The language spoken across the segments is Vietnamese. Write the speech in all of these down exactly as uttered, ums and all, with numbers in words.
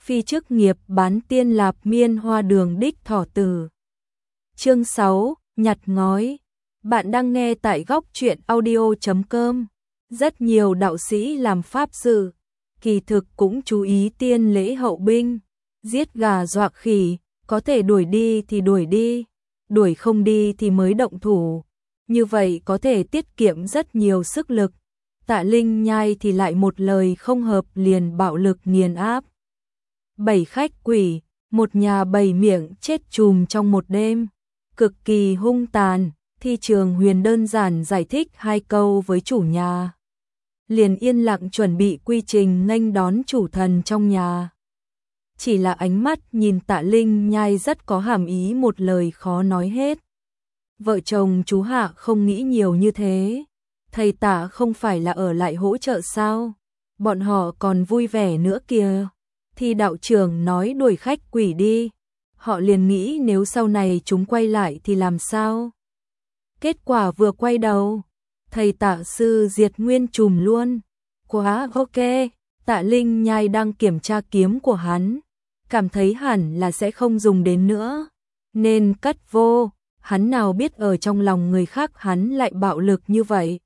phi chức nghiệp bán tiên lạp miên hoa đường đích thỏ tử. Chương sáu, nhặt ngói. Bạn đang nghe tại góc truyện audio chấm com. Rất nhiều đạo sĩ làm pháp sự, kỳ thực cũng chú ý tiên lễ hậu binh, giết gà dọa khỉ, có thể đuổi đi thì đuổi đi, đuổi không đi thì mới động thủ. Như vậy có thể tiết kiệm rất nhiều sức lực. Tạ Linh Nhai thì lại một lời không hợp liền bạo lực nghiền áp. Bảy khách quỷ, một nhà bảy miệng chết chùm trong một đêm, cực kỳ hung tàn. Thi Trường Huyền đơn giản giải thích hai câu với chủ nhà, liền yên lặng chuẩn bị quy trình nghênh đón chủ thần trong nhà. Chỉ là ánh mắt nhìn Tạ Linh Nhai rất có hàm ý, một lời khó nói hết. Vợ chồng chú Hạ không nghĩ nhiều như thế. Thầy Tạ không phải là ở lại hỗ trợ sao? Bọn họ còn vui vẻ nữa kìa. Thì đạo trưởng nói đuổi khách quỷ đi. Họ liền nghĩ nếu sau này chúng quay lại thì làm sao? Kết quả vừa quay đầu, thầy Tạ sư diệt nguyên chùm luôn. Quá ok. Tạ Linh Nhai đang kiểm tra kiếm của hắn, cảm thấy hẳn là sẽ không dùng đến nữa, nên cất vô. Hắn nào biết ở trong lòng người khác hắn lại bạo lực như vậy.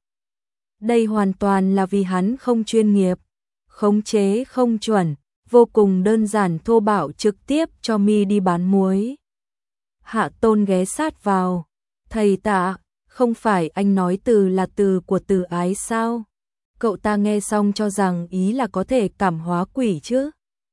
Đây hoàn toàn là vì hắn không chuyên nghiệp, khống chế không chuẩn, vô cùng đơn giản thô bạo, trực tiếp cho mi đi bán muối. Hạ Tôn ghé sát vào. Thầy Tạ, không phải anh nói từ là từ của Từ Ái sao? Cậu ta nghe xong cho rằng ý là có thể cảm hóa quỷ chứ.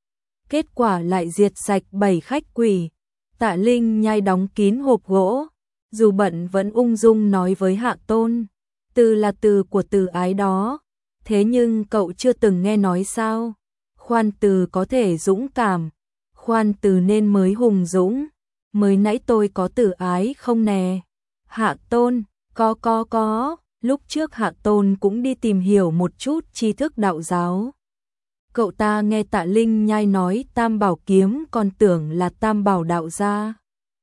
Kết quả lại diệt sạch bảy khách quỷ. Tạ Linh Nhai đóng kín hộp gỗ, dù bận vẫn ung dung nói với Hạ Tôn, từ là từ của Từ Ái đó. Thế nhưng cậu chưa từng nghe nói sao? Khoan từ có thể dũng cảm, khoan từ nên mới hùng dũng. Mới nãy tôi có Từ Ái không nè? Hạ Tôn, có có có, lúc trước Hạ Tôn cũng đi tìm hiểu một chút tri thức đạo giáo. Cậu ta nghe Tạ Linh Nhai nói Tam Bảo kiếm còn tưởng là Tam Bảo đạo gia.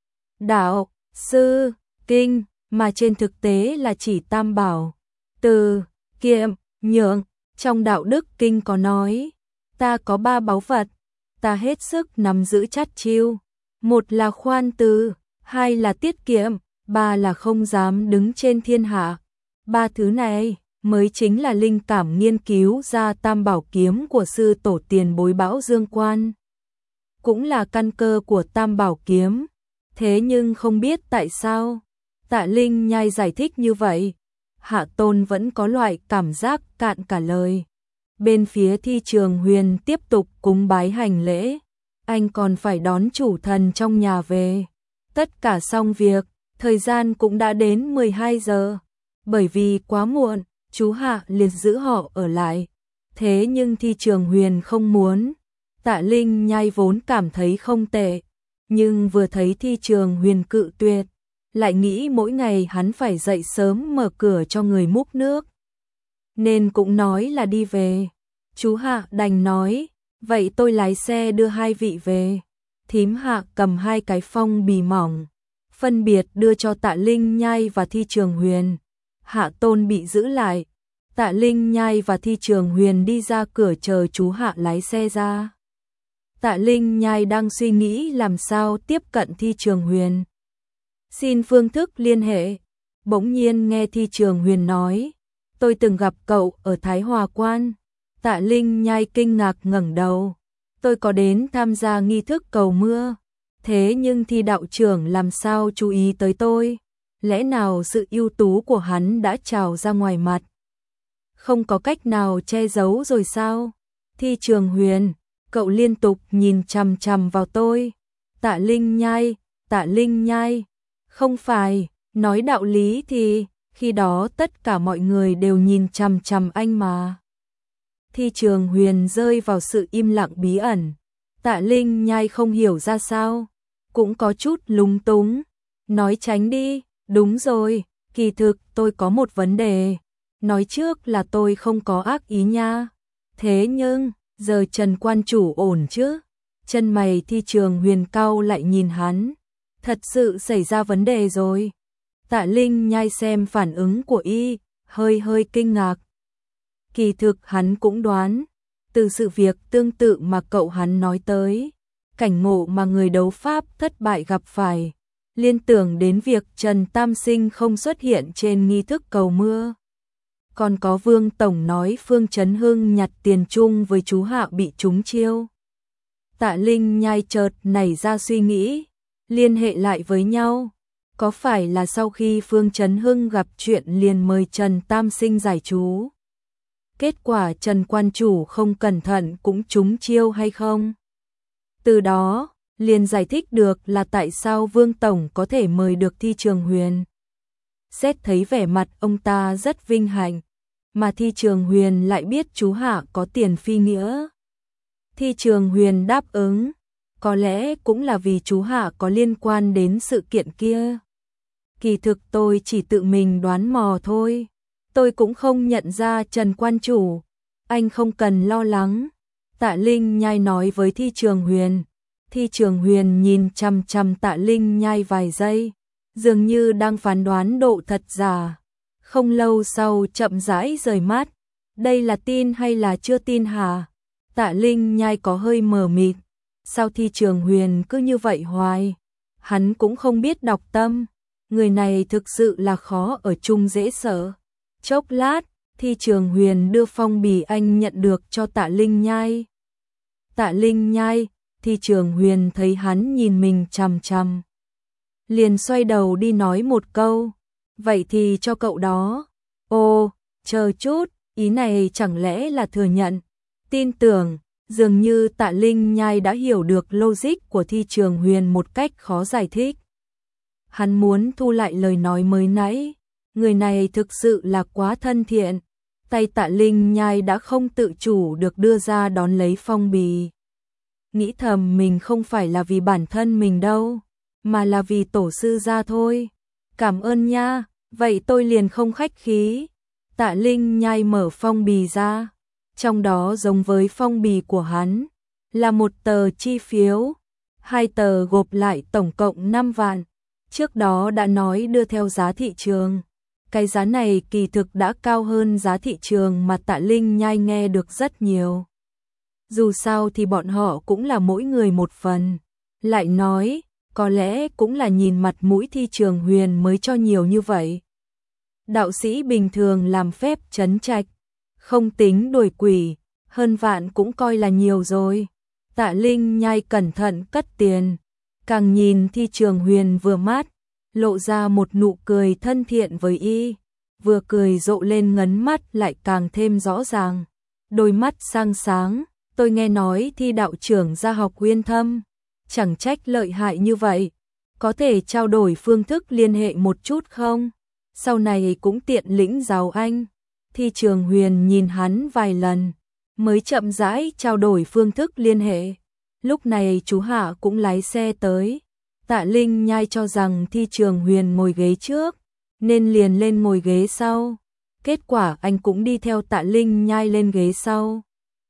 Đạo, sư, kinh, mà trên thực tế là chỉ Tam Bảo. Từ, kiệm, nhượng, trong đạo đức kinh có nói, ta có ba báu vật, ta hết sức nắm giữ chắt chiu. Một là khoan từ, hai là tiết kiệm, ba là không dám đứng trên thiên hạ. Ba thứ này mới chính là linh cảm nghiên cứu ra Tam Bảo kiếm của sư tổ tiền bối Bão Dương Quan, cũng là căn cơ của Tam Bảo kiếm. Thế nhưng không biết tại sao Tạ Linh Nhai giải thích như vậy, Hạ Tôn vẫn có loại cảm giác cạn cả lời. Bên phía Thi Trường Huyền tiếp tục cúng bái hành lễ, anh còn phải đón chủ thần trong nhà về. Tất cả xong việc, thời gian cũng đã đến mười hai giờ. Bởi vì quá muộn, chú Hạ liền giữ họ ở lại. Thế nhưng Thi Trường Huyền không muốn. Tạ Linh Nhai vốn cảm thấy không tệ, nhưng vừa thấy Thi Trường Huyền cự tuyệt, lại nghĩ mỗi ngày hắn phải dậy sớm mở cửa cho người múc nước, nên cũng nói là đi về. Chú Hạ đành nói, vậy tôi lái xe đưa hai vị về. Thím Hạ cầm hai cái phong bì mỏng, phân biệt đưa cho Tạ Linh Nhai và Thi Trường Huyền. Hạ Tôn bị giữ lại. Tạ Linh Nhai và Thi Trường Huyền đi ra cửa chờ chú Hạ lái xe ra. Tạ Linh Nhai đang suy nghĩ làm sao tiếp cận Thi Trường Huyền, xin phương thức liên hệ. Bỗng nhiên nghe Thi Trường Huyền nói, tôi từng gặp cậu ở Thái Hòa Quan. Tạ Linh Nhai kinh ngạc ngẩng đầu, tôi có đến tham gia nghi thức cầu mưa, thế nhưng Thi đạo trưởng làm sao chú ý tới tôi? Lẽ nào sự ưu tú của hắn đã trào ra ngoài mặt, không có cách nào che giấu rồi sao? Thi Trường Huyền, cậu liên tục nhìn chằm chằm vào tôi. Tạ Linh Nhai, Tạ Linh Nhai, không phải, nói đạo lý thì khi đó tất cả mọi người đều nhìn chằm chằm anh mà. Thi Trường Huyền rơi vào sự im lặng bí ẩn. Tạ Linh Nhai không hiểu ra sao, cũng có chút lúng túng, nói tránh đi. Đúng rồi, kỳ thực tôi có một vấn đề. Nói trước là tôi không có ác ý nha. Thế nhưng, giờ Trần quan chủ ổn chứ? Chân mày Thi Trường Huyền cau lại nhìn hắn. Thật sự xảy ra vấn đề rồi. Tạ Linh Nhai xem phản ứng của y, hơi hơi kinh ngạc. Kỳ thực hắn cũng đoán, từ sự việc tương tự mà cậu hắn nói tới, cảnh ngộ mà người đấu pháp thất bại gặp phải, liên tưởng đến việc Trần Tam Sinh không xuất hiện trên nghi thức cầu mưa. Còn có Vương Tổng nói Phương Chấn Hưng nhặt tiền chung với chú Hạ bị trúng chiêu. Tạ Linh Nhai chợt nảy ra suy nghĩ, liên hệ lại với nhau. Có phải là sau khi Phương Chấn Hưng gặp chuyện liền mời Trần Tam Sinh giải chú? Kết quả Trần Quan Chủ không cẩn thận cũng trúng chiêu hay không? Từ đó, liền giải thích được là tại sao Vương Tổng có thể mời được Thi Trường Huyền. Xét thấy vẻ mặt ông ta rất vinh hạnh, mà Thi Trường Huyền lại biết chú Hạ có tiền phi nghĩa. Thi Trường Huyền đáp ứng, có lẽ cũng là vì chú Hạ có liên quan đến sự kiện kia. Kỳ thực tôi chỉ tự mình đoán mò thôi, tôi cũng không nhận ra Trần Quan Chủ, anh không cần lo lắng. Tạ Linh Nhai nói với Thi Trường Huyền. Thi Trường Huyền nhìn chằm chằm Tạ Linh Nhai vài giây, dường như đang phán đoán độ thật giả. Không lâu sau chậm rãi rời mắt, đây là tin hay là chưa tin hả? Tạ Linh Nhai có hơi mờ mịt, sao Thi Trường Huyền cứ như vậy hoài? Hắn cũng không biết đọc tâm, người này thực sự là khó ở chung dễ sợ. Chốc lát, Thi Trường Huyền đưa phong bì anh nhận được cho Tạ Linh Nhai. Tạ Linh Nhai, Thi Trường Huyền thấy hắn nhìn mình chằm chằm, liền xoay đầu đi nói một câu, vậy thì cho cậu đó. Ô, chờ chút, ý này chẳng lẽ là thừa nhận, tin tưởng. Dường như Tạ Linh Nhai đã hiểu được logic của Thi Trường Huyền một cách khó giải thích. Hắn muốn thu lại lời nói mới nãy, người này thực sự là quá thân thiện. Tay Tạ Linh Nhai đã không tự chủ được đưa ra đón lấy phong bì. Nghĩ thầm mình không phải là vì bản thân mình đâu, mà là vì tổ sư gia thôi. Cảm ơn nha, vậy tôi liền không khách khí. Tạ Linh Nhai mở phong bì ra, trong đó giống với phong bì của hắn, là một tờ chi phiếu, hai tờ gộp lại tổng cộng năm vạn. Trước đó đã nói đưa theo giá thị trường. Cái giá này kỳ thực đã cao hơn giá thị trường mà Tạ Linh Nhai nghe được rất nhiều. Dù sao thì bọn họ cũng là mỗi người một phần. Lại nói, có lẽ cũng là nhìn mặt mũi Thi Trường Huyền mới cho nhiều như vậy. Đạo sĩ bình thường làm phép trấn trạch, không tính đuổi quỷ, hơn vạn cũng coi là nhiều rồi. Tạ Linh Nhai cẩn thận cất tiền, càng nhìn Thi Trường Huyền vừa mắt, lộ ra một nụ cười thân thiện với y, vừa cười rộ lên ngấn mắt lại càng thêm rõ ràng. Đôi mắt sang sáng, tôi nghe nói Thi đạo trưởng ra học uyên thâm, chẳng trách lợi hại như vậy, có thể trao đổi phương thức liên hệ một chút không? Sau này cũng tiện lĩnh giáo anh. Thi Trường Huyền nhìn hắn vài lần, mới chậm rãi trao đổi phương thức liên hệ. Lúc này chú Hạ cũng lái xe tới. Tạ Linh Nhai cho rằng Thi Trường Huyền ngồi ghế trước, nên liền lên ngồi ghế sau. Kết quả anh cũng đi theo Tạ Linh Nhai lên ghế sau.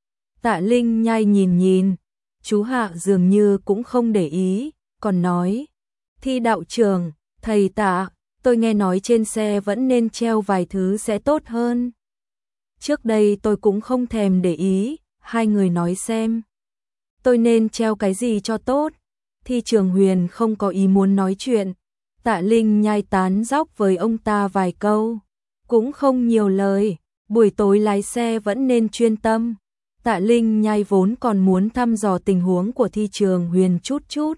Tạ Linh Nhai nhìn nhìn, chú Hạ dường như cũng không để ý, còn nói: Thi đạo trưởng, thầy Tạ, tôi nghe nói trên xe vẫn nên treo vài thứ sẽ tốt hơn. Trước đây tôi cũng không thèm để ý, hai người nói xem. Tôi nên treo cái gì cho tốt? Thi Trường Huyền không có ý muốn nói chuyện. Tạ Linh Nhai tán dóc với ông ta vài câu, cũng không nhiều lời, buổi tối lái xe vẫn nên chuyên tâm. Tạ Linh Nhai vốn còn muốn thăm dò tình huống của Thi Trường Huyền chút chút.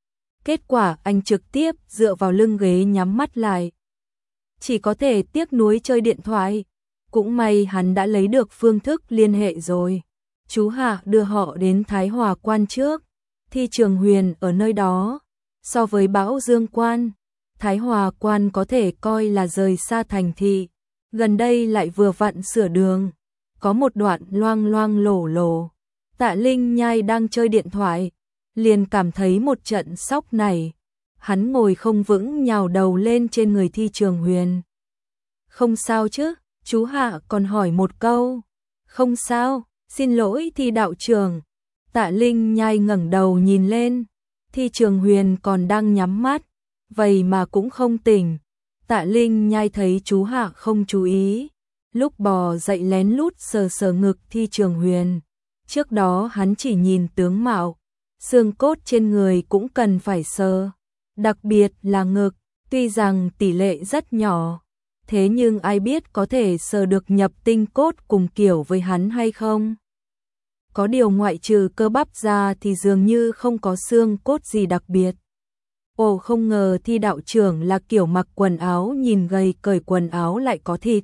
Kết quả anh trực tiếp dựa vào lưng ghế nhắm mắt lại. Chỉ có thể tiếc nuối chơi điện thoại. Cũng may hắn đã lấy được phương thức liên hệ rồi. Chú Hạ đưa họ đến Thái Hòa Quan trước. Thi Trường Huyền ở nơi đó. So với Bão Dương Quan, Thái Hòa Quan có thể coi là rời xa thành thị. Gần đây lại vừa vặn sửa đường. Có một đoạn loang loang lổ lổ. Tạ Linh Nhai đang chơi điện thoại, liền cảm thấy một trận sốc này. Hắn ngồi không vững nhào đầu lên trên người Thi Trường Huyền. Không sao chứ? Chú Hạ còn hỏi một câu. Không sao, xin lỗi Thi đạo trưởng. Tạ Linh Nhai ngẩng đầu nhìn lên. Thi Trường Huyền còn đang nhắm mắt, vậy mà cũng không tỉnh. Tạ Linh Nhai thấy chú Hạ không chú ý, lúc bò dậy lén lút sờ sờ ngực Thi Trường Huyền, Trước đó hắn chỉ nhìn tướng mạo, xương cốt trên người cũng cần phải sờ, đặc biệt là ngực, tuy rằng tỷ lệ rất nhỏ, thế nhưng ai biết có thể sờ được nhập tinh cốt cùng kiểu với hắn hay không. Có điều ngoại trừ cơ bắp ra thì dường như không có xương cốt gì đặc biệt. Ồ, không ngờ Thi đạo trưởng là kiểu mặc quần áo nhìn gầy, cởi quần áo lại có thịt.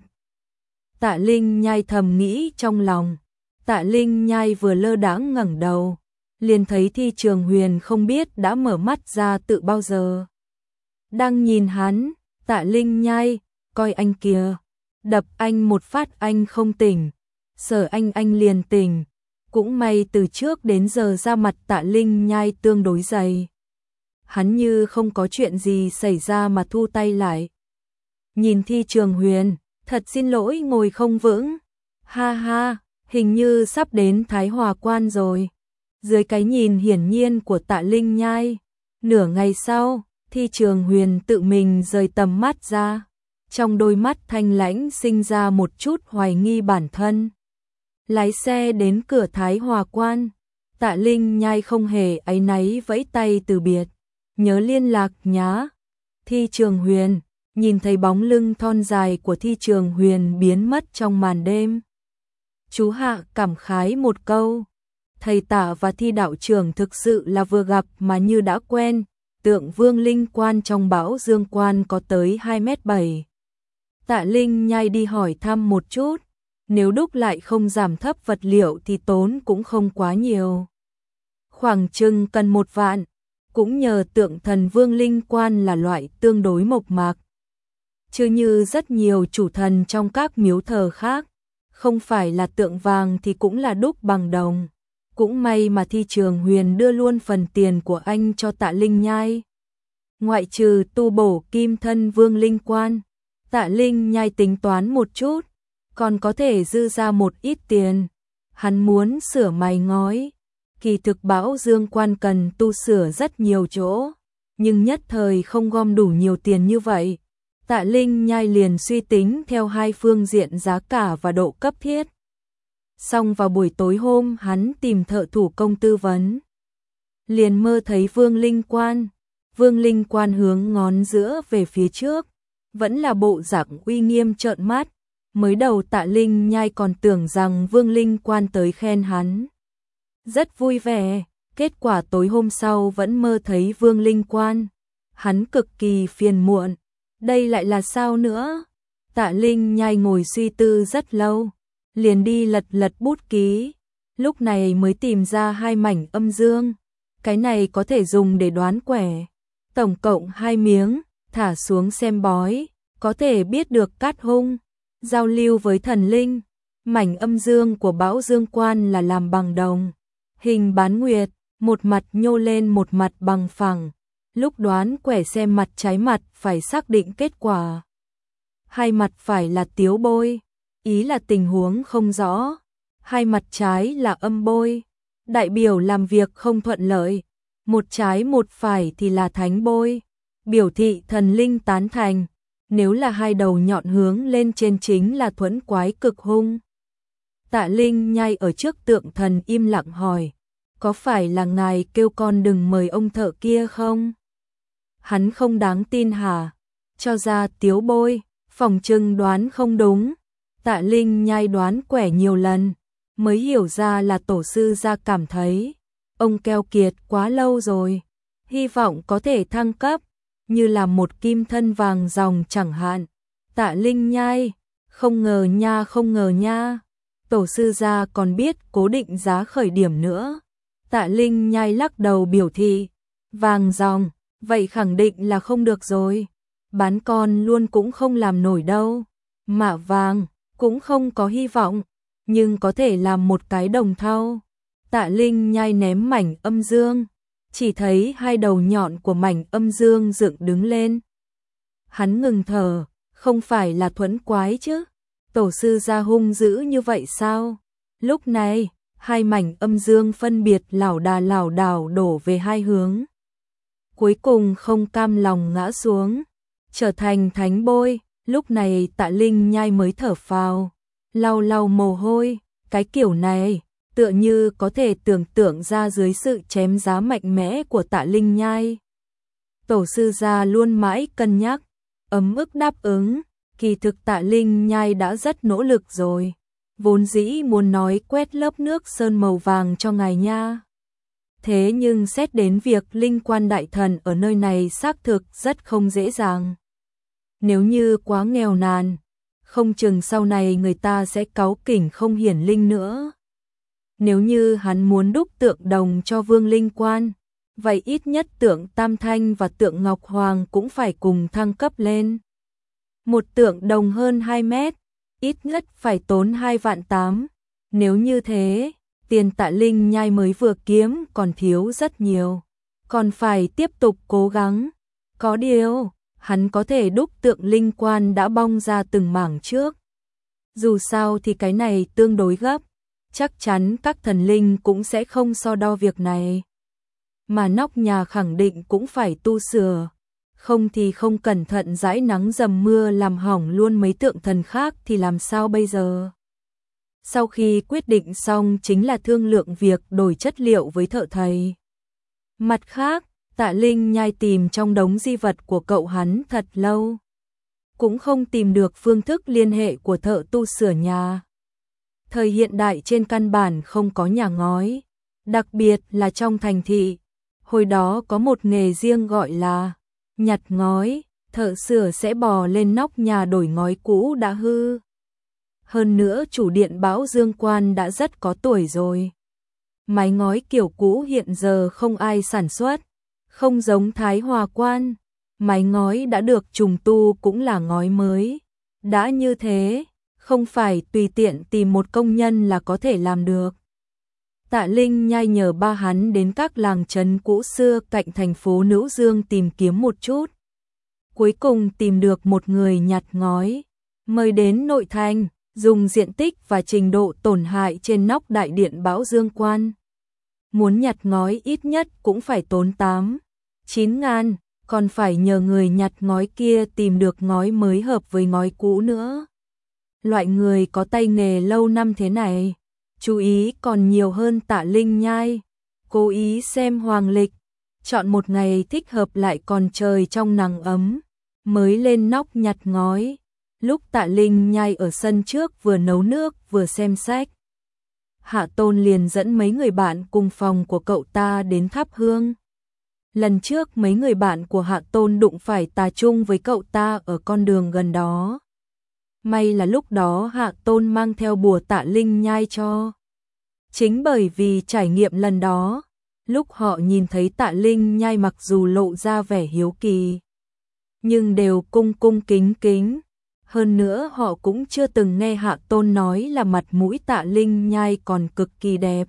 Tạ Linh Nhai thầm nghĩ trong lòng. Tạ Linh Nhai vừa lơ đãng ngẩng đầu, liền thấy Thi Trường Huyền không biết đã mở mắt ra từ bao giờ. Đang nhìn hắn, Tạ Linh Nhai, coi anh kìa, đập anh một phát anh không tỉnh, sờ anh anh liền tỉnh. Cũng may từ trước đến giờ da mặt Tạ Linh Nhai tương đối dày. Hắn như không có chuyện gì xảy ra mà thu tay lại. Nhìn Thi Trường Huyền, thật xin lỗi ngồi không vững. Ha ha, hình như sắp đến Thái Hòa Quan rồi. Dưới cái nhìn hiển nhiên của Tạ Linh Nhai, nửa ngày sau, Thi Trường Huyền tự mình rời tầm mắt ra. Trong đôi mắt thanh lãnh sinh ra một chút hoài nghi bản thân. Lái xe đến cửa Thái Hòa Quan, Tạ Linh Nhai không hề áy náy vẫy tay từ biệt. Nhớ liên lạc nhá. Thi Trường Huyền, nhìn thấy bóng lưng thon dài của Thi Trường Huyền biến mất trong màn đêm. Chú Hạ cảm khái một câu. Thầy Tạ và Thi đạo trưởng thực sự là vừa gặp mà như đã quen. Tượng Vương Linh Quan trong Bão Dương Quan có tới hai mét bảy. Tạ Linh Nhai đi hỏi thăm một chút. Nếu đúc lại không giảm thấp vật liệu thì tốn cũng không quá nhiều. Khoảng chừng cần một vạn. Cũng nhờ tượng thần Vương Linh Quan là loại tương đối mộc mạc. Chứ như rất nhiều chủ thần trong các miếu thờ khác, không phải là tượng vàng thì cũng là đúc bằng đồng. Cũng may mà Thi Trường Huyền đưa luôn phần tiền của anh cho Tạ Linh Nhai. Ngoại trừ tu bổ kim thân Vương Linh Quan, Tạ Linh Nhai tính toán một chút, còn có thể dư ra một ít tiền. Hắn muốn sửa mái ngói. Kỳ thực Bão Dương Quan cần tu sửa rất nhiều chỗ, nhưng nhất thời không gom đủ nhiều tiền như vậy. Tạ Linh Nhai liền suy tính theo hai phương diện giá cả và độ cấp thiết. Xong vào buổi tối hôm hắn tìm thợ thủ công tư vấn. Liền mơ thấy Vương Linh Quan. Vương Linh Quan hướng ngón giữa về phía trước, vẫn là bộ dạng uy nghiêm trợn mắt. Mới đầu Tạ Linh Nhai còn tưởng rằng Vương Linh Quan tới khen hắn. Rất vui vẻ, kết quả tối hôm sau vẫn mơ thấy Vương Linh Quan. Hắn cực kỳ phiền muộn. Đây lại là sao nữa? Tạ Linh Nhai ngồi suy tư rất lâu, liền đi lật lật bút ký. Lúc này mới tìm ra hai mảnh âm dương. Cái này có thể dùng để đoán quẻ. Tổng cộng hai miếng, thả xuống xem bói, có thể biết được cát hung. Giao lưu với thần linh. Mảnh âm dương của Bão Dương Quan là làm bằng đồng. Hình bán nguyệt, một mặt nhô lên một mặt bằng phẳng. Lúc đoán quẻ xem mặt trái mặt phải xác định kết quả. Hai mặt phải là tiếu bôi, ý là tình huống không rõ. Hai mặt trái là âm bôi, đại biểu làm việc không thuận lợi. Một trái một phải thì là thánh bôi, biểu thị thần linh tán thành. Nếu là hai đầu nhọn hướng lên trên chính là thuẫn quái cực hung. Tạ Linh Nhai ở trước tượng thần im lặng hỏi, có phải là ngài kêu con đừng mời ông thợ kia không? Hắn không đáng tin hả? Cho ra tiếu bôi, phòng trưng đoán không đúng. Tạ Linh Nhai đoán quẻ nhiều lần, mới hiểu ra là tổ sư gia cảm thấy ông keo kiệt quá lâu rồi, hy vọng có thể thăng cấp, như là một kim thân vàng ròng chẳng hạn. Tạ Linh Nhai, không ngờ nha không ngờ nha. Tổ sư gia còn biết cố định giá khởi điểm nữa. Tạ Linh Nhai lắc đầu biểu thị, vàng ròng, vậy khẳng định là không được rồi. Bán con luôn cũng không làm nổi đâu. Mạ vàng, cũng không có hy vọng, nhưng có thể làm một cái đồng thau. Tạ Linh Nhai ném mảnh âm dương, chỉ thấy hai đầu nhọn của mảnh âm dương dựng đứng lên. Hắn ngừng thở, không phải là thuẫn quái chứ? Tổ sư gia hung dữ như vậy sao? Lúc này, hai mảnh âm dương phân biệt lảo đà lảo đảo đổ về hai hướng. Cuối cùng không cam lòng ngã xuống, trở thành thánh bôi. Lúc này Tạ Linh Nhai mới thở phào, lau lau mồ hôi. Cái kiểu này, tựa như có thể tưởng tượng ra dưới sự chém giá mạnh mẽ của Tạ Linh Nhai. Tổ sư gia luôn mãi cân nhắc, ấm ức đáp ứng, kỳ thực Tạ Linh Nhai đã rất nỗ lực rồi. Vốn dĩ muốn nói quét lớp nước sơn màu vàng cho ngài nha. Thế nhưng xét đến việc linh quan đại thần ở nơi này xác thực rất không dễ dàng. Nếu như quá nghèo nàn, không chừng sau này người ta sẽ cáu kỉnh không hiển linh nữa. Nếu như hắn muốn đúc tượng đồng cho vương linh quan, vậy ít nhất tượng Tam Thanh và tượng Ngọc Hoàng cũng phải cùng thăng cấp lên. Một tượng đồng hơn hai mét, ít nhất phải tốn hai vạn tám. Nếu như thế, tiền Tạ Linh Nhai mới vừa kiếm còn thiếu rất nhiều, còn phải tiếp tục cố gắng. Có điều, hắn có thể đúc tượng linh quan đã bong ra từng mảng trước. Dù sao thì cái này tương đối gấp, chắc chắn các thần linh cũng sẽ không so đo việc này. Mà nóc nhà khẳng định cũng phải tu sửa, không thì không cẩn thận dãi nắng dầm mưa làm hỏng luôn mấy tượng thần khác thì làm sao bây giờ. Sau khi quyết định xong chính là thương lượng việc đổi chất liệu với thợ thầy. Mặt khác, Tạ Linh Nhai tìm trong đống di vật của cậu hắn thật lâu, cũng không tìm được phương thức liên hệ của thợ tu sửa nhà. Thời hiện đại trên căn bản không có nhà ngói, đặc biệt là trong thành thị. Hồi đó có một nghề riêng gọi là nhặt ngói, thợ sửa sẽ bò lên nóc nhà đổi ngói cũ đã hư. Hơn nữa chủ điện Bảo Dương Quan đã rất có tuổi rồi. Mái ngói kiểu cũ hiện giờ không ai sản xuất, không giống Thái Hòa Quan. Mái ngói đã được trùng tu cũng là ngói mới. Đã như thế, không phải tùy tiện tìm một công nhân là có thể làm được. Tạ Linh Nhai nhờ ba hắn đến các làng trấn cũ xưa cạnh thành phố Nữ Dương tìm kiếm một chút. Cuối cùng tìm được một người nhặt ngói, mời đến nội thành, dùng diện tích và trình độ tổn hại trên nóc đại điện Bảo Dương Quan. Muốn nhặt ngói ít nhất cũng phải tốn tám, chín ngàn, còn phải nhờ người nhặt ngói kia tìm được ngói mới hợp với ngói cũ nữa. Loại người có tay nghề lâu năm thế này, chú ý còn nhiều hơn Tạ Linh Nhai. Cố ý xem hoàng lịch, chọn một ngày thích hợp lại còn trời trong nắng ấm, mới lên nóc nhặt ngói. Lúc Tạ Linh Nhai ở sân trước vừa nấu nước vừa xem sách, Hạ Tôn liền dẫn mấy người bạn cùng phòng của cậu ta đến thắp hương. Lần trước mấy người bạn của Hạ Tôn đụng phải tà chung với cậu ta ở con đường gần đó. May là lúc đó Hạ Tôn mang theo bùa Tạ Linh Nhai cho. Chính bởi vì trải nghiệm lần đó, lúc họ nhìn thấy Tạ Linh Nhai mặc dù lộ ra vẻ hiếu kỳ, nhưng đều cung cung kính kính. Hơn nữa họ cũng chưa từng nghe Hạ Tôn nói là mặt mũi Tạ Linh Nhai còn cực kỳ đẹp.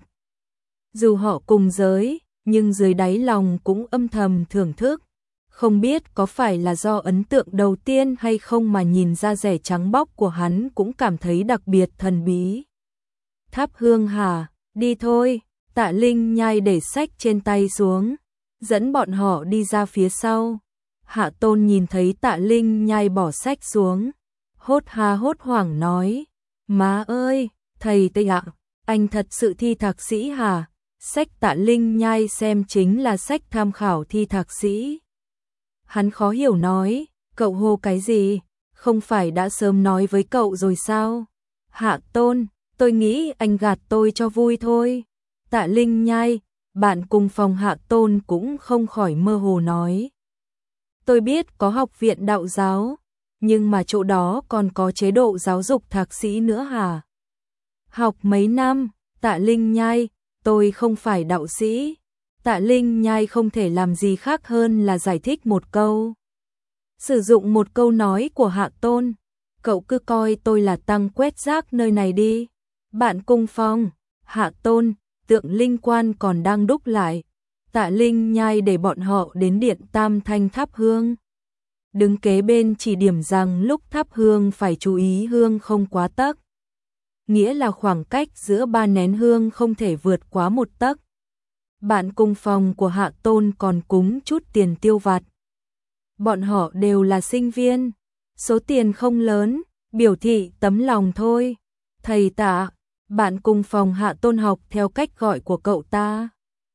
Dù họ cùng giới, nhưng dưới đáy lòng cũng âm thầm thưởng thức. Không biết có phải là do ấn tượng đầu tiên hay không mà nhìn da rẻ trắng bóc của hắn cũng cảm thấy đặc biệt thần bí. Thắp hương hả? Đi thôi. Tạ Linh Nhai để sách trên tay xuống, dẫn bọn họ đi ra phía sau. Hạ Tôn nhìn thấy Tạ Linh Nhai bỏ sách xuống, hốt ha hốt hoảng nói: "Má ơi, thầy Tây ạ, anh thật sự thi thạc sĩ hả?" Sách Tạ Linh Nhai xem chính là sách tham khảo thi thạc sĩ. Hắn khó hiểu nói: "Cậu hô cái gì? Không phải đã sớm nói với cậu rồi sao?" "Hạ Tôn, tôi nghĩ anh gạt tôi cho vui thôi." Tạ Linh Nhai, bạn cùng phòng Hạ Tôn cũng không khỏi mơ hồ nói: "Tôi biết có học viện đạo giáo, nhưng mà chỗ đó còn có chế độ giáo dục thạc sĩ nữa hả?" "Học mấy năm?" Tạ Linh Nhai: "Tôi không phải đạo sĩ." Tạ Linh Nhai không thể làm gì khác hơn là giải thích một câu. Sử dụng một câu nói của Hạ Tôn: "Cậu cứ coi tôi là tăng quét rác nơi này đi." Bạn cùng phòng, Hạ Tôn, tượng linh quan còn đang đúc lại. Tạ Linh Nhai để bọn họ đến điện Tam Thanh thắp hương. Đứng kế bên chỉ điểm rằng lúc thắp hương phải chú ý hương không quá tấc. Nghĩa là khoảng cách giữa ba nén hương không thể vượt quá một tấc. Bạn cùng phòng của Hạ Tôn còn cúng chút tiền tiêu vặt. Bọn họ đều là sinh viên, số tiền không lớn, biểu thị tấm lòng thôi. "Thầy Tạ, bạn cùng phòng Hạ Tôn học theo cách gọi của cậu ta.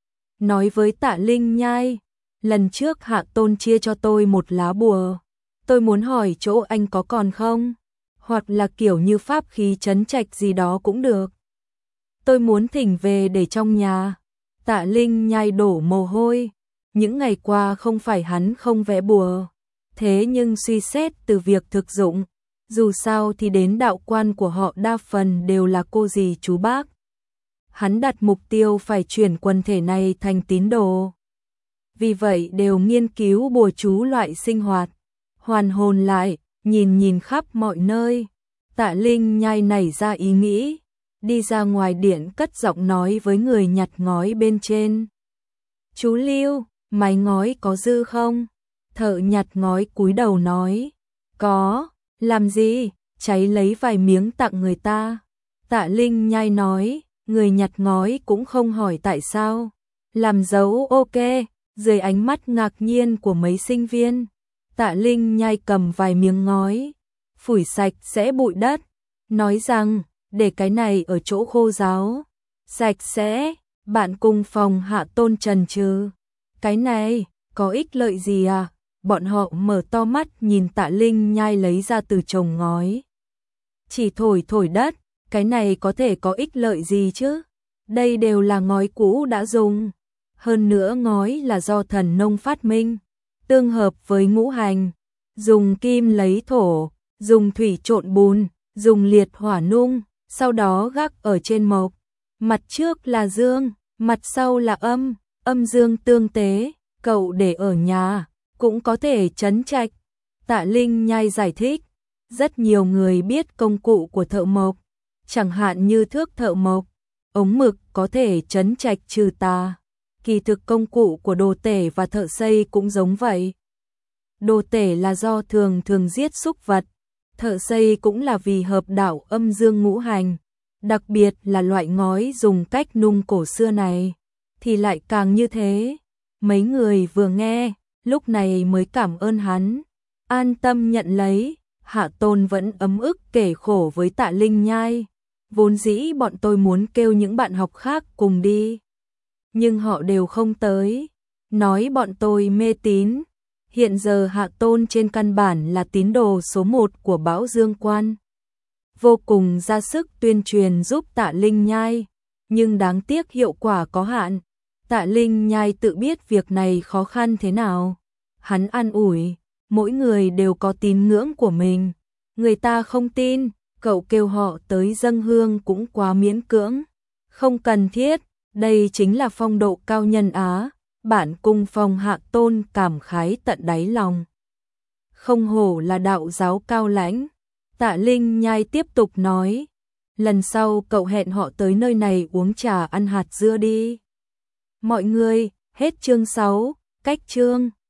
Nói với Tạ Linh Nhai, lần trước Hạ Tôn chia cho tôi một lá bùa, tôi muốn hỏi chỗ anh có còn không? Hoặc là kiểu như pháp khí trấn trạch gì đó cũng được. Tôi muốn thỉnh về để trong nhà. Tạ Linh Nhai đổ mồ hôi. Những ngày qua không phải hắn không vẽ bùa, thế nhưng suy xét từ việc thực dụng, dù sao thì đến đạo quan của họ đa phần đều là cô dì chú bác. Hắn đặt mục tiêu phải chuyển quần thể này thành tín đồ. Vì vậy đều nghiên cứu bùa chú loại sinh hoạt, hoàn hồn lại, nhìn nhìn khắp mọi nơi. Tạ Linh Nhai nảy ra ý nghĩ, đi ra ngoài điện cất giọng nói với người nhặt ngói bên trên. Chú Lưu, mái ngói có dư không? Thợ nhặt ngói cúi đầu nói, có, làm gì, cháy lấy vài miếng tặng người ta. Tạ Linh Nhai nói, người nhặt ngói cũng không hỏi tại sao. Làm dấu ok, dưới ánh mắt ngạc nhiên của mấy sinh viên. Tạ Linh Nhai cầm vài miếng ngói, phủi sạch sẽ bụi đất, nói rằng, để cái này ở chỗ khô ráo, sạch sẽ. Bạn cùng phòng Hạ Tôn trần trừ, cái này, có ích lợi gì à? Bọn họ mở to mắt nhìn Tạ Linh Nhai lấy ra từ chồng ngói. Chỉ thổi thổi đất, cái này có thể có ích lợi gì chứ? Đây đều là ngói cũ đã dùng. Hơn nữa ngói là do thần nông phát minh, tương hợp với ngũ hành. Dùng kim lấy thổ, dùng thủy trộn bùn, dùng liệt hỏa nung, sau đó gác ở trên mộc. Mặt trước là dương, mặt sau là âm, âm dương tương tế, cậu để ở nhà, cũng có thể trấn trạch. Tạ Linh Nhai giải thích, rất nhiều người biết công cụ của thợ mộc, chẳng hạn như thước thợ mộc, ống mực có thể trấn trạch trừ tà. Kỳ thực công cụ của đồ tể và thợ xây cũng giống vậy. Đồ tể là do thường thường giết súc vật, thợ xây cũng là vì hợp đạo âm dương ngũ hành. Đặc biệt là loại ngói dùng cách nung cổ xưa này, thì lại càng như thế. Mấy người vừa nghe, lúc này mới cảm ơn hắn, an tâm nhận lấy. Hạ Tôn vẫn ấm ức kể khổ với Tạ Linh Nhai, vốn dĩ bọn tôi muốn kêu những bạn học khác cùng đi, nhưng họ đều không tới, nói bọn tôi mê tín. Hiện giờ Hạ Tôn trên căn bản là tín đồ số một của Bão Dương Quan, vô cùng ra sức tuyên truyền giúp Tạ Linh Nhai, nhưng đáng tiếc hiệu quả có hạn. Tạ Linh Nhai tự biết việc này khó khăn thế nào. Hắn an ủi, mỗi người đều có tín ngưỡng của mình, người ta không tin, cậu kêu họ tới dâng hương cũng quá miễn cưỡng, không cần thiết, đây chính là phong độ cao nhân Á. Bản cung phòng Hạ Tôn cảm khái tận đáy lòng. Không hổ là đạo giáo cao lãnh. Tạ Linh Nhai tiếp tục nói, lần sau cậu hẹn họ tới nơi này uống trà ăn hạt dưa đi. Mọi người, hết chương sáu, cách chương.